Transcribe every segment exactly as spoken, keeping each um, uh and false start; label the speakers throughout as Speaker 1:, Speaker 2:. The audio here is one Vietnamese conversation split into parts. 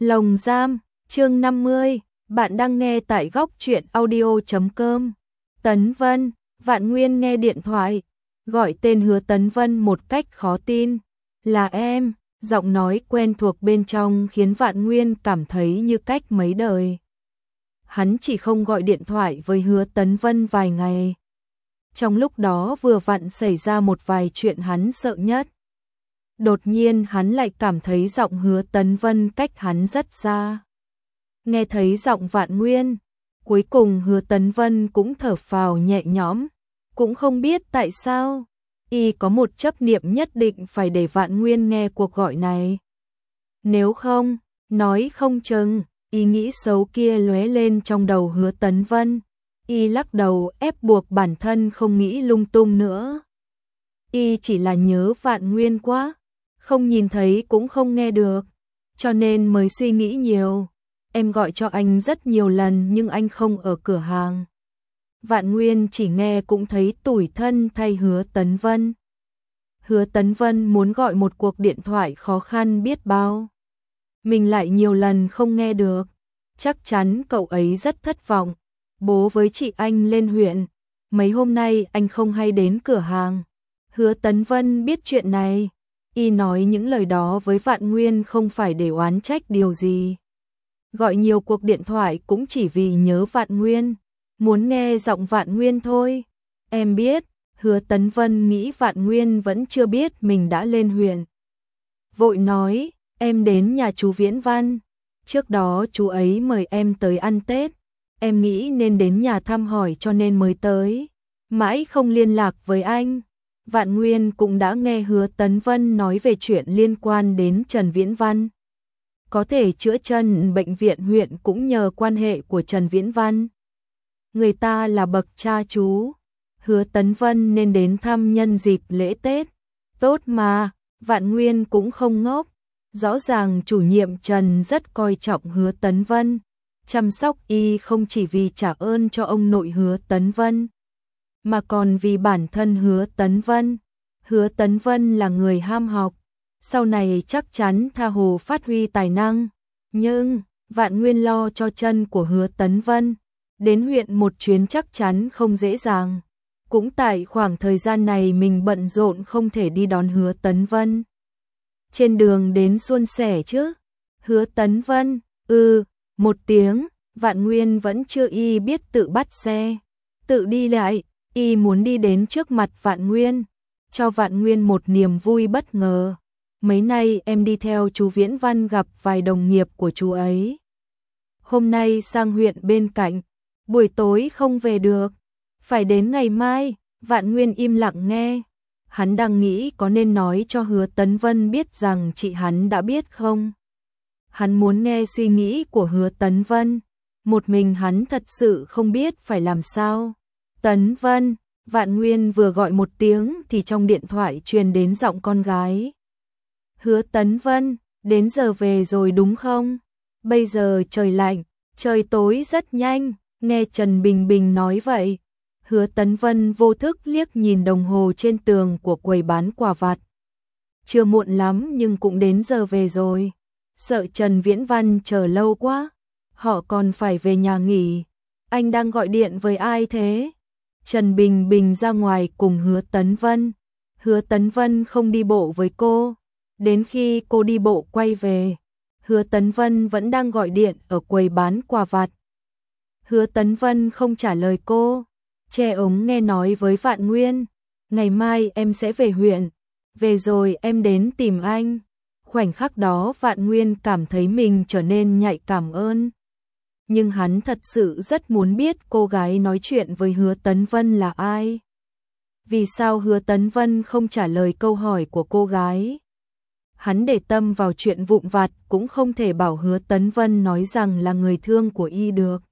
Speaker 1: Lồng giam, chương năm mươi, bạn đang nghe tại góc truyện audio chấm com. Tấn Vân, Vạn Nguyên nghe điện thoại, gọi tên Hứa Tấn Vân một cách khó tin. Là em, giọng nói quen thuộc bên trong khiến Vạn Nguyên cảm thấy như cách mấy đời. Hắn chỉ không gọi điện thoại với Hứa Tấn Vân vài ngày. Trong lúc đó vừa vặn xảy ra một vài chuyện hắn sợ nhất. Đột nhiên hắn lại cảm thấy giọng Hứa Tấn Vân cách hắn rất xa. Nghe thấy giọng Vạn Nguyên, cuối cùng Hứa Tấn Vân cũng thở phào nhẹ nhõm, cũng không biết tại sao, y có một chấp niệm nhất định phải để Vạn Nguyên nghe cuộc gọi này. Nếu không, nói không chừng, ý nghĩ xấu kia lóe lên trong đầu Hứa Tấn Vân, y lắc đầu ép buộc bản thân không nghĩ lung tung nữa. Y chỉ là nhớ Vạn Nguyên quá, không nhìn thấy cũng không nghe được, cho nên mới suy nghĩ nhiều. Em gọi cho anh rất nhiều lần nhưng anh không ở cửa hàng. Vạn Nguyên chỉ nghe cũng thấy tủi thân thay Hứa Tấn Vân. Hứa Tấn Vân muốn gọi một cuộc điện thoại khó khăn biết bao. Mình lại nhiều lần không nghe được. Chắc chắn cậu ấy rất thất vọng. Bố với chị anh lên huyện. Mấy hôm nay anh không hay đến cửa hàng. Hứa Tấn Vân biết chuyện này. Y nói những lời đó với Vạn Nguyên không phải để oán trách điều gì. Gọi nhiều cuộc điện thoại cũng chỉ vì nhớ Vạn Nguyên, muốn nghe giọng Vạn Nguyên thôi. Em biết, Hứa Tấn Vân nghĩ Vạn Nguyên vẫn chưa biết mình đã lên huyện. Vội nói, em đến nhà chú Viễn Văn. Trước đó chú ấy mời em tới ăn Tết. Em nghĩ nên đến nhà thăm hỏi cho nên mới tới. Mãi không liên lạc với anh. Vạn Nguyên cũng đã nghe Hứa Tấn Vân nói về chuyện liên quan đến Trần Viễn Văn. Có thể chữa chân bệnh viện huyện cũng nhờ quan hệ của Trần Viễn Văn. Người ta là bậc cha chú. Hứa Tấn Vân nên đến thăm nhân dịp lễ Tết. Tốt mà, Vạn Nguyên cũng không ngốc. Rõ ràng chủ nhiệm Trần rất coi trọng Hứa Tấn Vân. Chăm sóc y không chỉ vì trả ơn cho ông nội Hứa Tấn Vân, mà còn vì bản thân Hứa Tấn Vân. Hứa Tấn Vân là người ham học, sau này chắc chắn tha hồ phát huy tài năng. Nhưng, Vạn Nguyên lo cho chân của Hứa Tấn Vân. Đến huyện một chuyến chắc chắn không dễ dàng. Cũng tại khoảng thời gian này mình bận rộn không thể đi đón Hứa Tấn Vân. Trên đường đến suôn sẻ chứ. Hứa Tấn Vân, ừ, một tiếng, Vạn Nguyên vẫn chưa y biết tự bắt xe. Tự đi lại, y muốn đi đến trước mặt Vạn Nguyên. Cho Vạn Nguyên một niềm vui bất ngờ. Mấy nay em đi theo chú Viễn Văn gặp vài đồng nghiệp của chú ấy. Hôm nay sang huyện bên cạnh, buổi tối không về được, phải đến ngày mai. Vạn Nguyên im lặng nghe. Hắn đang nghĩ có nên nói cho Hứa Tấn Vân biết rằng chị hắn đã biết không. Hắn muốn nghe suy nghĩ của Hứa Tấn Vân. Một mình hắn thật sự không biết phải làm sao. Tấn Vân, Vạn Nguyên vừa gọi một tiếng thì trong điện thoại truyền đến giọng con gái. Hứa Tấn Vân, đến giờ về rồi đúng không? Bây giờ trời lạnh, trời tối rất nhanh, nghe Trần Bình Bình nói vậy. Hứa Tấn Vân vô thức liếc nhìn đồng hồ trên tường của quầy bán quà vặt. Chưa muộn lắm nhưng cũng đến giờ về rồi. Sợ Trần Viễn Văn chờ lâu quá, họ còn phải về nhà nghỉ. Anh đang gọi điện với ai thế? Trần Bình Bình ra ngoài cùng Hứa Tấn Vân. Hứa Tấn Vân không đi bộ với cô. Đến khi cô đi bộ quay về, Hứa Tấn Vân vẫn đang gọi điện ở quầy bán quà vặt. Hứa Tấn Vân không trả lời cô, che ống nghe nói với Vạn Nguyên. Ngày mai em sẽ về huyện, về rồi em đến tìm anh. Khoảnh khắc đó Vạn Nguyên cảm thấy mình trở nên nhạy cảm ơn. Nhưng hắn thật sự rất muốn biết cô gái nói chuyện với Hứa Tấn Vân là ai. Vì sao Hứa Tấn Vân không trả lời câu hỏi của cô gái? Hắn để tâm vào chuyện vụn vặt cũng không thể bảo Hứa Tấn Vân nói rằng là người thương của y được.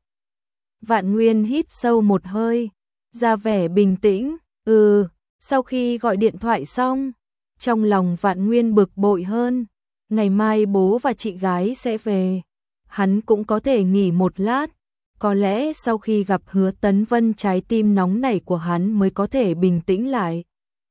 Speaker 1: Vạn Nguyên hít sâu một hơi, ra vẻ bình tĩnh. Ừ, sau khi gọi điện thoại xong, trong lòng Vạn Nguyên bực bội hơn. Ngày mai bố và chị gái sẽ về, hắn cũng có thể nghỉ một lát. Có lẽ sau khi gặp Hứa Tấn Vân trái tim nóng nảy của hắn mới có thể bình tĩnh lại.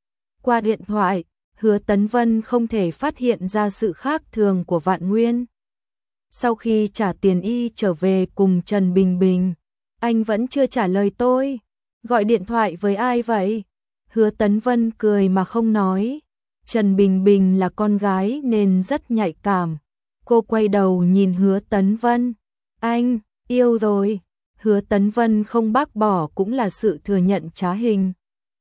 Speaker 1: Qua điện thoại, Hứa Tấn Vân không thể phát hiện ra sự khác thường của Vạn Nguyên. Sau khi trả tiền y trở về cùng Trần Bình Bình, anh vẫn chưa trả lời tôi. Gọi điện thoại với ai vậy? Hứa Tấn Vân cười mà không nói. Trần Bình Bình là con gái nên rất nhạy cảm. Cô quay đầu nhìn Hứa Tấn Vân. Anh, yêu rồi. Hứa Tấn Vân không bác bỏ cũng là sự thừa nhận trá hình.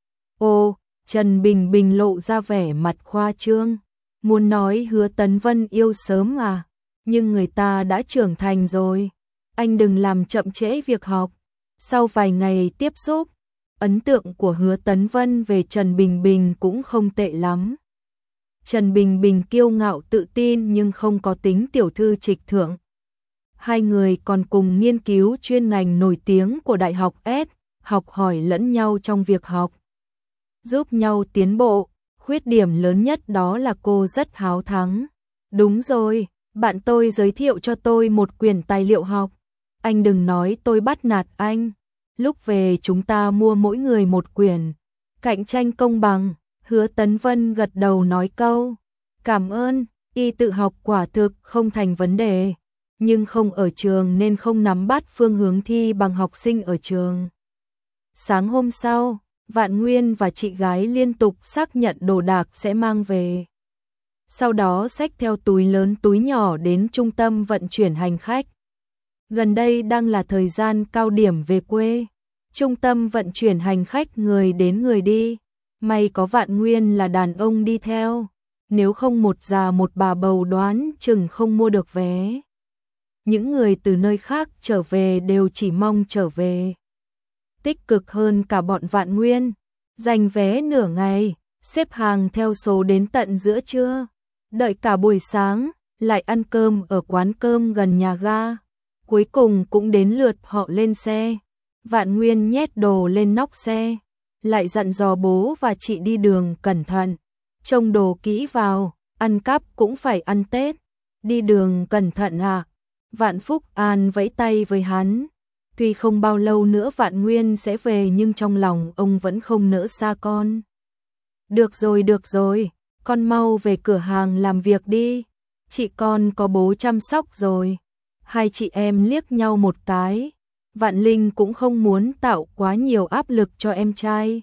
Speaker 1: Ồ, Trần Bình Bình lộ ra vẻ mặt khoa trương. Muốn nói Hứa Tấn Vân yêu sớm à? Nhưng người ta đã trưởng thành rồi. Anh đừng làm chậm trễ việc học. Sau vài ngày tiếp xúc, ấn tượng của Hứa Tấn Vân về Trần Bình Bình cũng không tệ lắm. Trần Bình Bình kiêu ngạo tự tin nhưng không có tính tiểu thư trịch thượng. Hai người còn cùng nghiên cứu chuyên ngành nổi tiếng của Đại học S, học hỏi lẫn nhau trong việc học, giúp nhau tiến bộ. Khuyết điểm lớn nhất đó là cô rất háo thắng. Đúng rồi, bạn tôi giới thiệu cho tôi một quyển tài liệu học. Anh đừng nói tôi bắt nạt anh. Lúc về chúng ta mua mỗi người một quyển. Cạnh tranh công bằng. Hứa Tấn Vân gật đầu nói câu cảm ơn. Y tự học quả thực không thành vấn đề, nhưng không ở trường nên không nắm bắt phương hướng thi bằng học sinh ở trường. Sáng hôm sau, Vạn Nguyên và chị gái liên tục xác nhận đồ đạc sẽ mang về. Sau đó xách theo túi lớn túi nhỏ đến trung tâm vận chuyển hành khách. Gần đây đang là thời gian cao điểm về quê. Trung tâm vận chuyển hành khách người đến người đi. May có Vạn Nguyên là đàn ông đi theo. Nếu không một già một bà bầu đoán chừng không mua được vé. Những người từ nơi khác trở về đều chỉ mong trở về. Tích cực hơn cả bọn Vạn Nguyên. Giành vé nửa ngày, xếp hàng theo số đến tận giữa trưa. Đợi cả buổi sáng, lại ăn cơm ở quán cơm gần nhà ga. Cuối cùng cũng đến lượt họ lên xe. Vạn Nguyên nhét đồ lên nóc xe, lại dặn dò bố và chị đi đường cẩn thận. Trông đồ kỹ vào, ăn cắp cũng phải ăn Tết. Đi đường cẩn thận à? Vạn Phúc An vẫy tay với hắn. Tuy không bao lâu nữa Vạn Nguyên sẽ về nhưng trong lòng ông vẫn không nỡ xa con. Được rồi, được rồi, con mau về cửa hàng làm việc đi. Chị con có bố chăm sóc rồi. Hai chị em liếc nhau một cái. Vạn Linh cũng không muốn tạo quá nhiều áp lực cho em trai.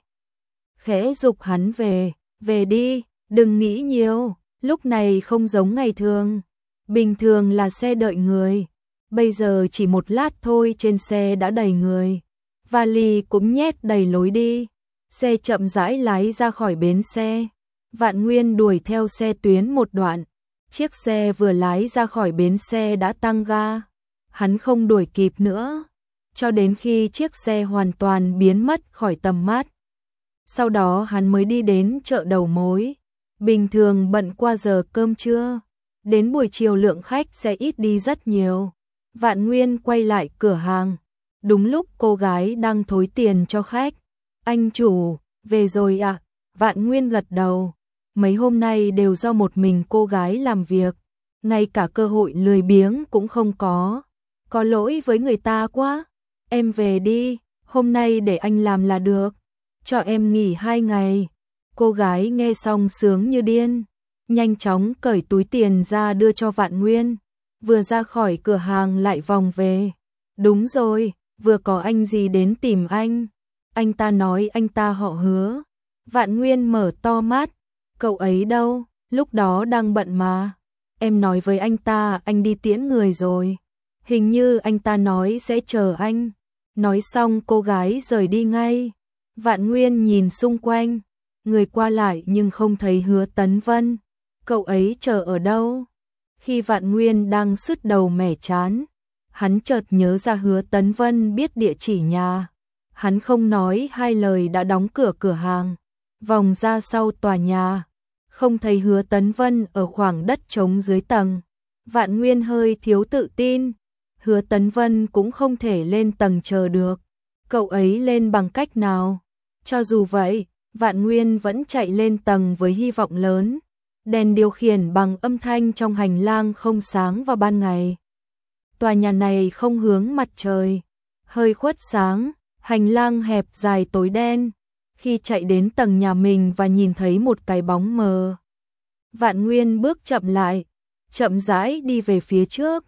Speaker 1: Khẽ giục hắn về, về đi, đừng nghĩ nhiều, lúc này không giống ngày thường. Bình thường là xe đợi người, bây giờ chỉ một lát thôi trên xe đã đầy người. Vali cũng nhét đầy lối đi. Xe chậm rãi lái ra khỏi bến xe. Vạn Nguyên đuổi theo xe tuyến một đoạn. Chiếc xe vừa lái ra khỏi bến xe đã tăng ga. Hắn không đuổi kịp nữa, cho đến khi chiếc xe hoàn toàn biến mất khỏi tầm mắt. Sau đó hắn mới đi đến chợ đầu mối. Bình thường bận qua giờ cơm trưa, đến buổi chiều lượng khách sẽ ít đi rất nhiều. Vạn Nguyên quay lại cửa hàng. Đúng lúc cô gái đang thối tiền cho khách. Anh chủ, về rồi ạ? À? Vạn Nguyên gật đầu. Mấy hôm nay đều do một mình cô gái làm việc. Ngay cả cơ hội lười biếng cũng không có. Có lỗi với người ta quá. Em về đi, hôm nay để anh làm là được. Cho em nghỉ hai ngày. Cô gái nghe xong sướng như điên. Nhanh chóng cởi túi tiền ra đưa cho Vạn Nguyên. Vừa ra khỏi cửa hàng lại vòng về. Đúng rồi, vừa có anh gì đến tìm anh. Anh ta nói anh ta họ Hứa. Vạn Nguyên mở to mắt. Cậu ấy đâu, lúc đó đang bận mà. Em nói với anh ta anh đi tiễn người rồi. Hình như anh ta nói sẽ chờ anh. Nói xong cô gái rời đi ngay. Vạn Nguyên nhìn xung quanh. Người qua lại nhưng không thấy Hứa Tấn Vân. Cậu ấy chờ ở đâu? Khi Vạn Nguyên đang sứt đầu mẻ chán, hắn chợt nhớ ra Hứa Tấn Vân biết địa chỉ nhà. Hắn không nói hai lời đã đóng cửa cửa hàng, vòng ra sau tòa nhà. Không thấy Hứa Tấn Vân ở khoảng đất trống dưới tầng. Vạn Nguyên hơi thiếu tự tin. Hứa Tấn Vân cũng không thể lên tầng chờ được. Cậu ấy lên bằng cách nào? Cho dù vậy, Vạn Nguyên vẫn chạy lên tầng với hy vọng lớn. Đèn điều khiển bằng âm thanh trong hành lang không sáng vào ban ngày. Tòa nhà này không hướng mặt trời, hơi khuất sáng, hành lang hẹp dài tối đen. Khi chạy đến tầng nhà mình và nhìn thấy một cái bóng mờ, Vạn Nguyên bước chậm lại, chậm rãi đi về phía trước.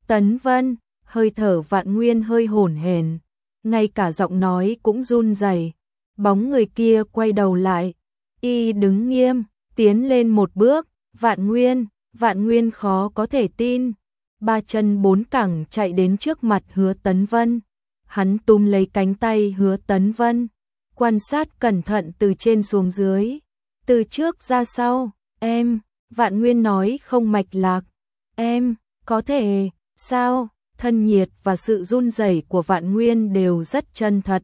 Speaker 1: Tấn Vân, hơi thở Vạn Nguyên hơi hổn hển, ngay cả giọng nói cũng run rẩy. Bóng người kia quay đầu lại, y đứng nghiêm, tiến lên một bước, Vạn Nguyên, Vạn Nguyên khó có thể tin, ba chân bốn cẳng chạy đến trước mặt Hứa Tấn Vân. Hắn túm lấy cánh tay Hứa Tấn Vân, quan sát cẩn thận từ trên xuống dưới, từ trước ra sau, em, Vạn Nguyên nói không mạch lạc, em, có thể, sao, thân nhiệt và sự run rẩy của Vạn Nguyên đều rất chân thật.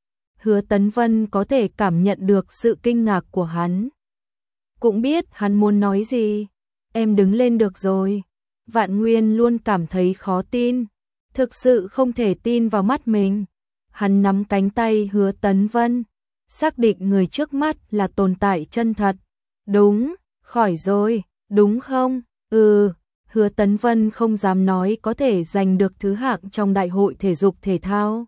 Speaker 1: Hứa Tấn Vân có thể cảm nhận được sự kinh ngạc của hắn. Cũng biết hắn muốn nói gì, em đứng lên được rồi. Vạn Nguyên luôn cảm thấy khó tin, thực sự không thể tin vào mắt mình. Hắn nắm cánh tay Hứa Tấn Vân, xác định người trước mắt là tồn tại chân thật. Đúng, khỏi rồi, đúng không? Ừ, Hứa Tấn Vân không dám nói có thể giành được thứ hạng trong đại hội thể dục thể thao.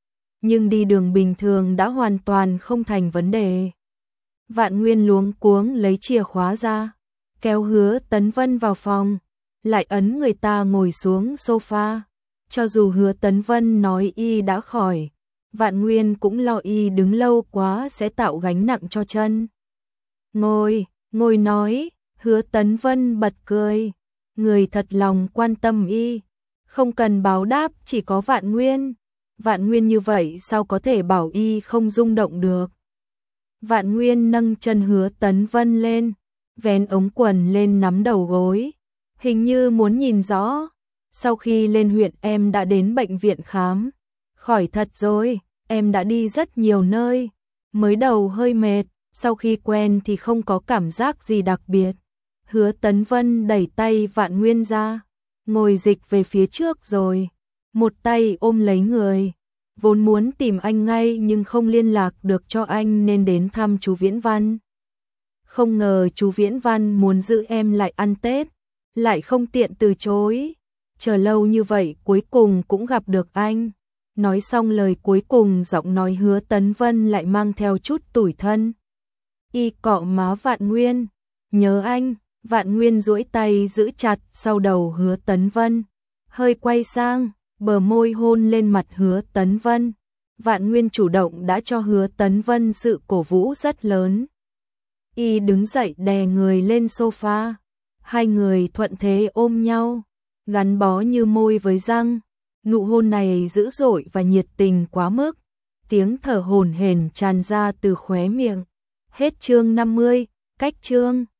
Speaker 1: Nhưng đi đường bình thường đã hoàn toàn không thành vấn đề. Vạn Nguyên luống cuống lấy chìa khóa ra, kéo Hứa Tấn Vân vào phòng, lại ấn người ta ngồi xuống sofa. Cho dù Hứa Tấn Vân nói y đã khỏi, Vạn Nguyên cũng lo y đứng lâu quá sẽ tạo gánh nặng cho chân. Ngồi, ngồi nói, Hứa Tấn Vân bật cười, người thật lòng quan tâm y, không cần báo đáp chỉ có Vạn Nguyên. Vạn Nguyên như vậy sao có thể bảo y không rung động được. Vạn Nguyên nâng chân Hứa Tấn Vân lên, vén ống quần lên nắm đầu gối, hình như muốn nhìn rõ. Sau khi lên huyện em đã đến bệnh viện khám, khỏi thật rồi, em đã đi rất nhiều nơi, mới đầu hơi mệt, sau khi quen thì không có cảm giác gì đặc biệt. Hứa Tấn Vân đẩy tay Vạn Nguyên ra, ngồi dịch về phía trước rồi, một tay ôm lấy người. Vốn muốn tìm anh ngay nhưng không liên lạc được cho anh nên đến thăm chú Viễn Văn. Không ngờ chú Viễn Văn muốn giữ em lại ăn Tết, lại không tiện từ chối. Chờ lâu như vậy cuối cùng cũng gặp được anh. Nói xong lời cuối cùng giọng nói Hứa Tấn Vân lại mang theo chút tủi thân. Y cọ má Vạn Nguyên, nhớ anh. Vạn Nguyên duỗi tay giữ chặt sau đầu Hứa Tấn Vân, hơi quay sang, bờ môi hôn lên mặt Hứa Tấn Vân. Vạn Nguyên chủ động đã cho Hứa Tấn Vân sự cổ vũ rất lớn. Y đứng dậy đè người lên sofa, hai người thuận thế ôm nhau, gắn bó như môi với răng. Nụ hôn này dữ dội và nhiệt tình quá mức, tiếng thở hổn hển tràn ra từ khóe miệng. Hết chương năm mươi, cách chương.